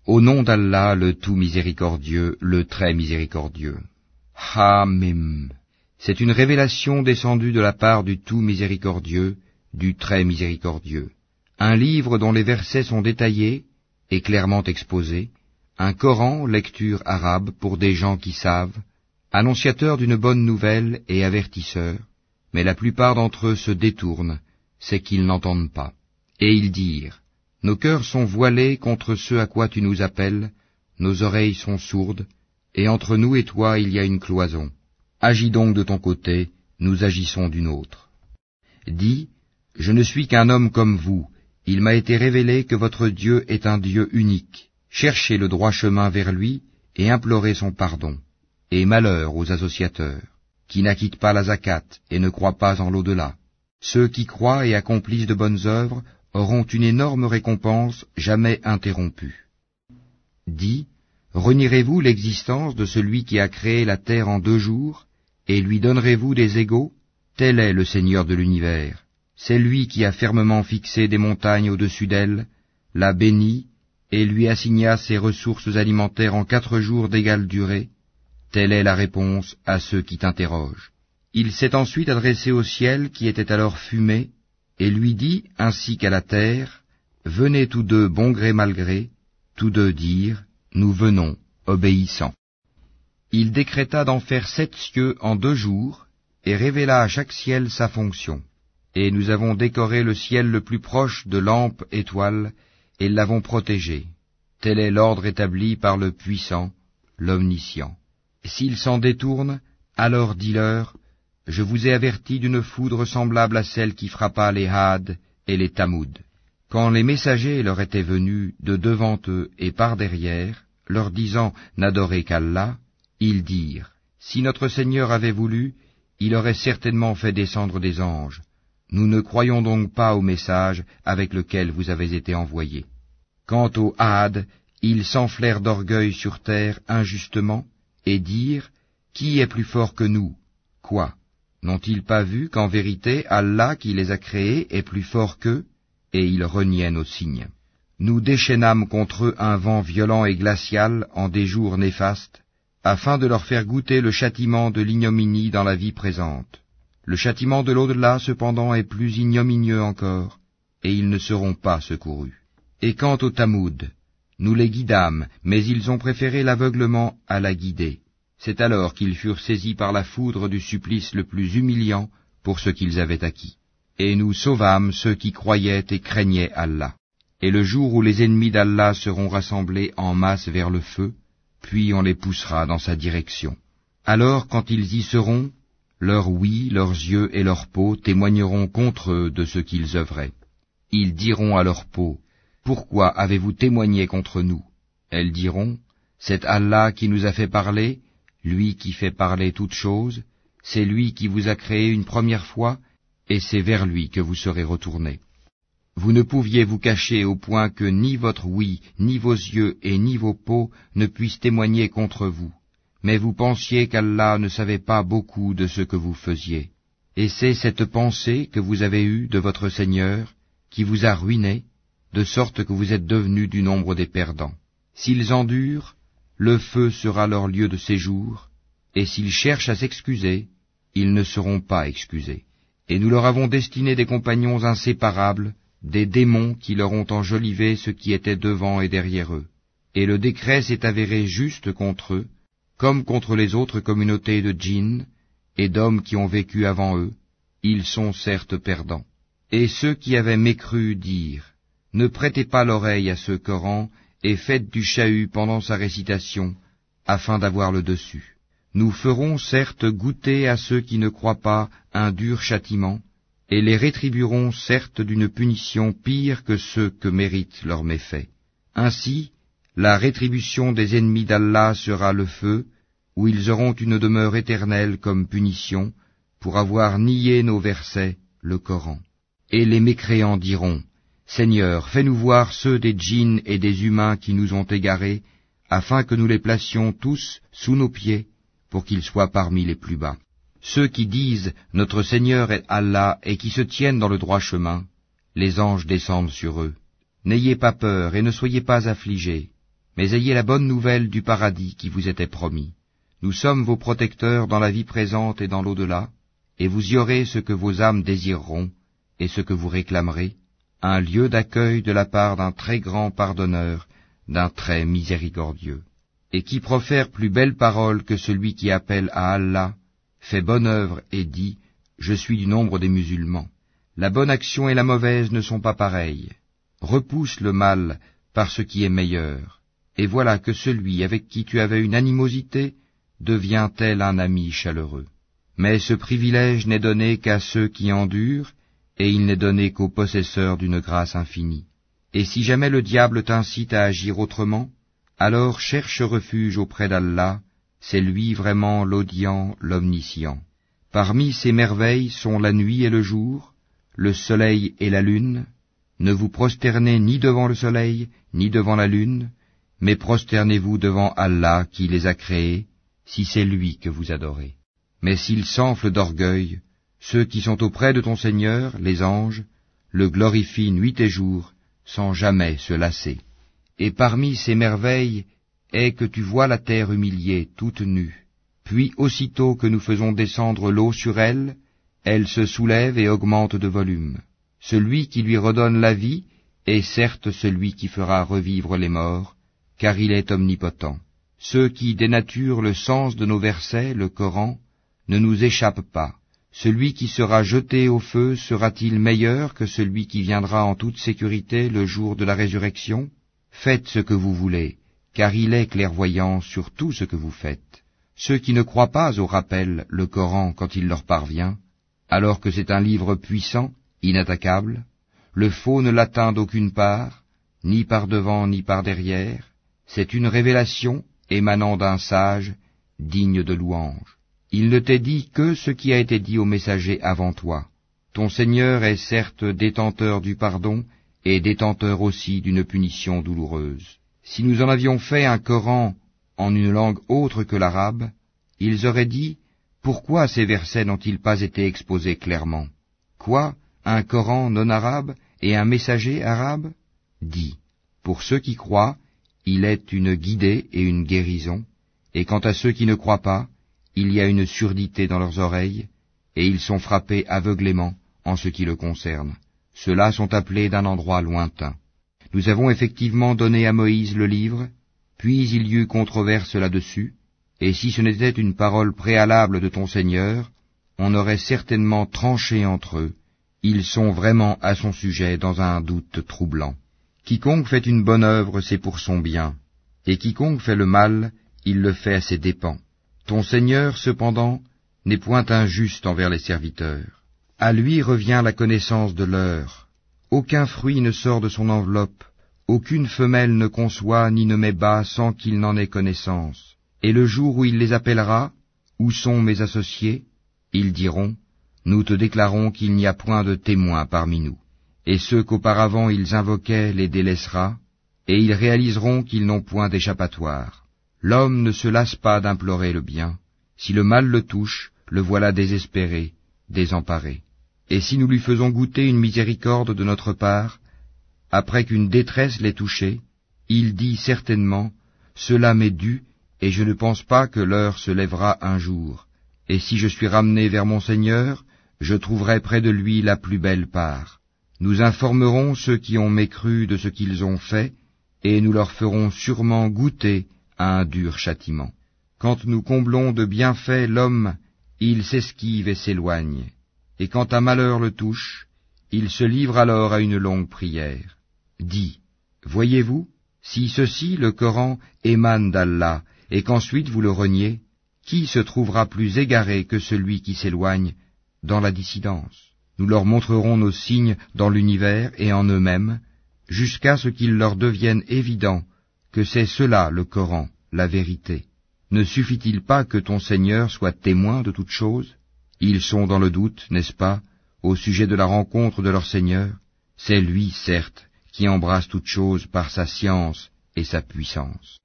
Au nom d'Allah, le tout miséricordieux, le très miséricordieux. Hamim. C'est une révélation descendue de la part du tout miséricordieux, du très miséricordieux. Un livre dont les versets sont détaillés et clairement exposés, un Coran, lecture arabe pour des gens qui savent, annonciateur d'une bonne nouvelle et avertisseur, mais la plupart d'entre eux se détournent, c'est qu'ils n'entendent pas. Et ils dirent, nos cœurs sont voilés contre ce à quoi tu nous appelles, nos oreilles sont sourdes, et entre nous et toi il y a une cloison. Agis donc de ton côté, nous agissons du nôtre. Dis, je ne suis qu'un homme comme vous, il m'a été révélé que votre Dieu est un Dieu unique. Cherchez le droit chemin vers lui et implorez son pardon. Et malheur aux associateurs, qui n'acquittent pas la zakat et ne croient pas en l'au-delà. Ceux qui croient et accomplissent de bonnes œuvres auront une énorme récompense jamais interrompue. Dis, renierez-vous l'existence de celui qui a créé la terre en 2 jours, et lui donnerez-vous des égaux? Tel est le Seigneur de l'univers. C'est lui qui a fermement fixé des montagnes au-dessus d'elle, l'a bénie, et lui assigna ses ressources alimentaires en 4 jours d'égale durée. Telle est la réponse à ceux qui t'interrogent. Il s'est ensuite adressé au ciel qui était alors fumé, et lui dit, ainsi qu'à la terre, venez tous deux bon gré mal gré, tous deux dirent, nous venons, obéissants. Il décréta d'en faire 7 cieux en 2 jours, et révéla à chaque ciel sa fonction. Et nous avons décoré le ciel le plus proche de lampes étoiles, et l'avons protégé. Tel est l'ordre établi par le puissant, l'omniscient. S'ils s'en détournent, alors dis-leur, je vous ai averti d'une foudre semblable à celle qui frappa les Had et les Tamoud. Quand les messagers leur étaient venus de devant eux et par derrière, leur disant n'adorez qu'Allah, ils dirent, si notre Seigneur avait voulu, il aurait certainement fait descendre des anges. Nous ne croyons donc pas au message avec lequel vous avez été envoyés. Quant aux Had, ils s'enflèrent d'orgueil sur terre injustement, et dirent, qui est plus fort que nous? Quoi? N'ont-ils pas vu qu'en vérité Allah qui les a créés est plus fort qu'eux? Et ils reniaient nos signes. Nous déchaînâmes contre eux un vent violent et glacial en des jours néfastes, afin de leur faire goûter le châtiment de l'ignominie dans la vie présente. Le châtiment de l'au-delà, cependant, est plus ignominieux encore, et ils ne seront pas secourus. Et quant aux Tamoud, nous les guidâmes, mais ils ont préféré l'aveuglement à la guider. C'est alors qu'ils furent saisis par la foudre du supplice le plus humiliant pour ce qu'ils avaient acquis. Et nous sauvâmes ceux qui croyaient et craignaient Allah. Et le jour où les ennemis d'Allah seront rassemblés en masse vers le feu, puis on les poussera dans sa direction. Alors, quand ils y seront, leur ouïe, leurs yeux et leur peau témoigneront contre eux de ce qu'ils œuvraient. Ils diront à leur peau, pourquoi avez-vous témoigné contre nous? Elles diront, c'est Allah qui nous a fait parler, lui qui fait parler toutes choses, c'est lui qui vous a créé une première fois, et c'est vers lui que vous serez retournés. Vous ne pouviez vous cacher au point que ni votre ouïe, ni vos yeux et ni vos peaux ne puissent témoigner contre vous, mais vous pensiez qu'Allah ne savait pas beaucoup de ce que vous faisiez. Et c'est cette pensée que vous avez eue de votre Seigneur qui vous a ruinés, de sorte que vous êtes devenus du nombre des perdants. S'ils endurent, le feu sera leur lieu de séjour, et s'ils cherchent à s'excuser, ils ne seront pas excusés. Et nous leur avons destiné des compagnons inséparables, des démons qui leur ont enjolivé ce qui était devant et derrière eux. Et le décret s'est avéré juste contre eux, comme contre les autres communautés de djinns et d'hommes qui ont vécu avant eux, ils sont certes perdants. Et ceux qui avaient mécru dirent, ne prêtez pas l'oreille à ce Coran et faites du chahut pendant sa récitation, afin d'avoir le dessus. Nous ferons certes goûter à ceux qui ne croient pas un dur châtiment, et les rétribuerons certes d'une punition pire que ceux que méritent leurs méfaits. Ainsi, la rétribution des ennemis d'Allah sera le feu, où ils auront une demeure éternelle comme punition, pour avoir nié nos versets, le Coran. Et les mécréants diront, Seigneur, fais-nous voir ceux des djinns et des humains qui nous ont égarés, afin que nous les placions tous sous nos pieds, pour qu'ils soient parmi les plus bas. Ceux qui disent « Notre Seigneur est Allah » et qui se tiennent dans le droit chemin, les anges descendent sur eux. N'ayez pas peur et ne soyez pas affligés. mais ayez la bonne nouvelle du paradis qui vous était promis. Nous sommes vos protecteurs dans la vie présente et dans l'au-delà, et vous y aurez ce que vos âmes désireront, et ce que vous réclamerez, un lieu d'accueil de la part d'un très grand pardonneur, d'un très miséricordieux. Et qui profère plus belle parole que celui qui appelle à Allah, fait bonne œuvre et dit, je suis du nombre des musulmans. La bonne action et la mauvaise ne sont pas pareilles. Repousse le mal par ce qui est meilleur, et voilà que celui avec qui tu avais une animosité devient tel un ami chaleureux. Mais ce privilège n'est donné qu'à ceux qui endurent, et il n'est donné qu'aux possesseurs d'une grâce infinie. Et si jamais le diable t'incite à agir autrement, alors cherche refuge auprès d'Allah, c'est lui vraiment l'audient, l'omniscient. Parmi ces merveilles sont la nuit et le jour, le soleil et la lune. Ne vous prosternez ni devant le soleil, ni devant la lune, mais prosternez-vous devant Allah qui les a créés, si c'est lui que vous adorez. Mais s'ils s'enflent d'orgueil, ceux qui sont auprès de ton Seigneur, les anges, le glorifient nuit et jour, sans jamais se lasser. Et parmi ces merveilles est que tu vois la terre humiliée, toute nue. Puis aussitôt que nous faisons descendre l'eau sur elle, elle se soulève et augmente de volume. Celui qui lui redonne la vie est certes celui qui fera revivre les morts, car il est omnipotent. Ceux qui dénaturent le sens de nos versets, le Coran, ne nous échappent pas. Celui qui sera jeté au feu sera-t-il meilleur que celui qui viendra en toute sécurité le jour de la résurrection? Faites ce que vous voulez, car il est clairvoyant sur tout ce que vous faites. Ceux qui ne croient pas au rappel, le Coran, quand il leur parvient, alors que c'est un livre puissant, inattaquable, le faux ne l'atteint d'aucune part, ni par devant ni par derrière, c'est une révélation émanant d'un sage, digne de louange. Il ne t'est dit que ce qui a été dit aux messagers avant toi. Ton Seigneur est certes détenteur du pardon, et détenteur aussi d'une punition douloureuse. Si nous en avions fait un Coran en une langue autre que l'arabe, ils auraient dit, pourquoi ces versets n'ont-ils pas été exposés clairement? Quoi? Un Coran non arabe et un messager arabe? Dis, pour ceux qui croient, il est une guidée et une guérison, et quant à ceux qui ne croient pas, il y a une surdité dans leurs oreilles, et ils sont frappés aveuglément en ce qui le concerne. Ceux-là sont appelés d'un endroit lointain. Nous avons effectivement donné à Moïse le livre, puis il y eut controverse là-dessus, et si ce n'était une parole préalable de ton Seigneur, on aurait certainement tranché entre eux. Ils sont vraiment à son sujet dans un doute troublant. Quiconque fait une bonne œuvre, c'est pour son bien, et quiconque fait le mal, il le fait à ses dépens. Ton Seigneur, cependant, n'est point injuste envers les serviteurs. À lui revient la connaissance de l'heure. Aucun fruit ne sort de son enveloppe, aucune femelle ne conçoit ni ne met bas sans qu'il n'en ait connaissance. Et le jour où il les appellera, où sont mes associés? Ils diront, nous te déclarons qu'il n'y a point de témoins parmi nous. Et ceux qu'auparavant ils invoquaient les délaissera, et ils réaliseront qu'ils n'ont point d'échappatoire. L'homme ne se lasse pas d'implorer le bien. Si le mal le touche, le voilà désespéré, désemparé. Et si nous lui faisons goûter une miséricorde de notre part, après qu'une détresse l'ait touché, il dit certainement, cela m'est dû, et je ne pense pas que l'heure se lèvera un jour. Et si je suis ramené vers mon Seigneur, je trouverai près de lui la plus belle part. Nous informerons ceux qui ont mécru de ce qu'ils ont fait, et nous leur ferons sûrement goûter à un dur châtiment. Quand nous comblons de bienfaits l'homme, il s'esquive et s'éloigne, et quand un malheur le touche, il se livre alors à une longue prière. Dis, voyez-vous, si ceci, le Coran, émane d'Allah, et qu'ensuite vous le reniez, qui se trouvera plus égaré que celui qui s'éloigne dans la dissidence? Nous leur montrerons nos signes dans l'univers et en eux-mêmes, jusqu'à ce qu'il leur devienne évident que c'est cela le Coran, la vérité. Ne suffit-il pas que ton Seigneur soit témoin de toutes choses? Ils sont dans le doute, n'est-ce pas, au sujet de la rencontre de leur Seigneur? C'est lui, certes, qui embrasse toutes choses par sa science et sa puissance.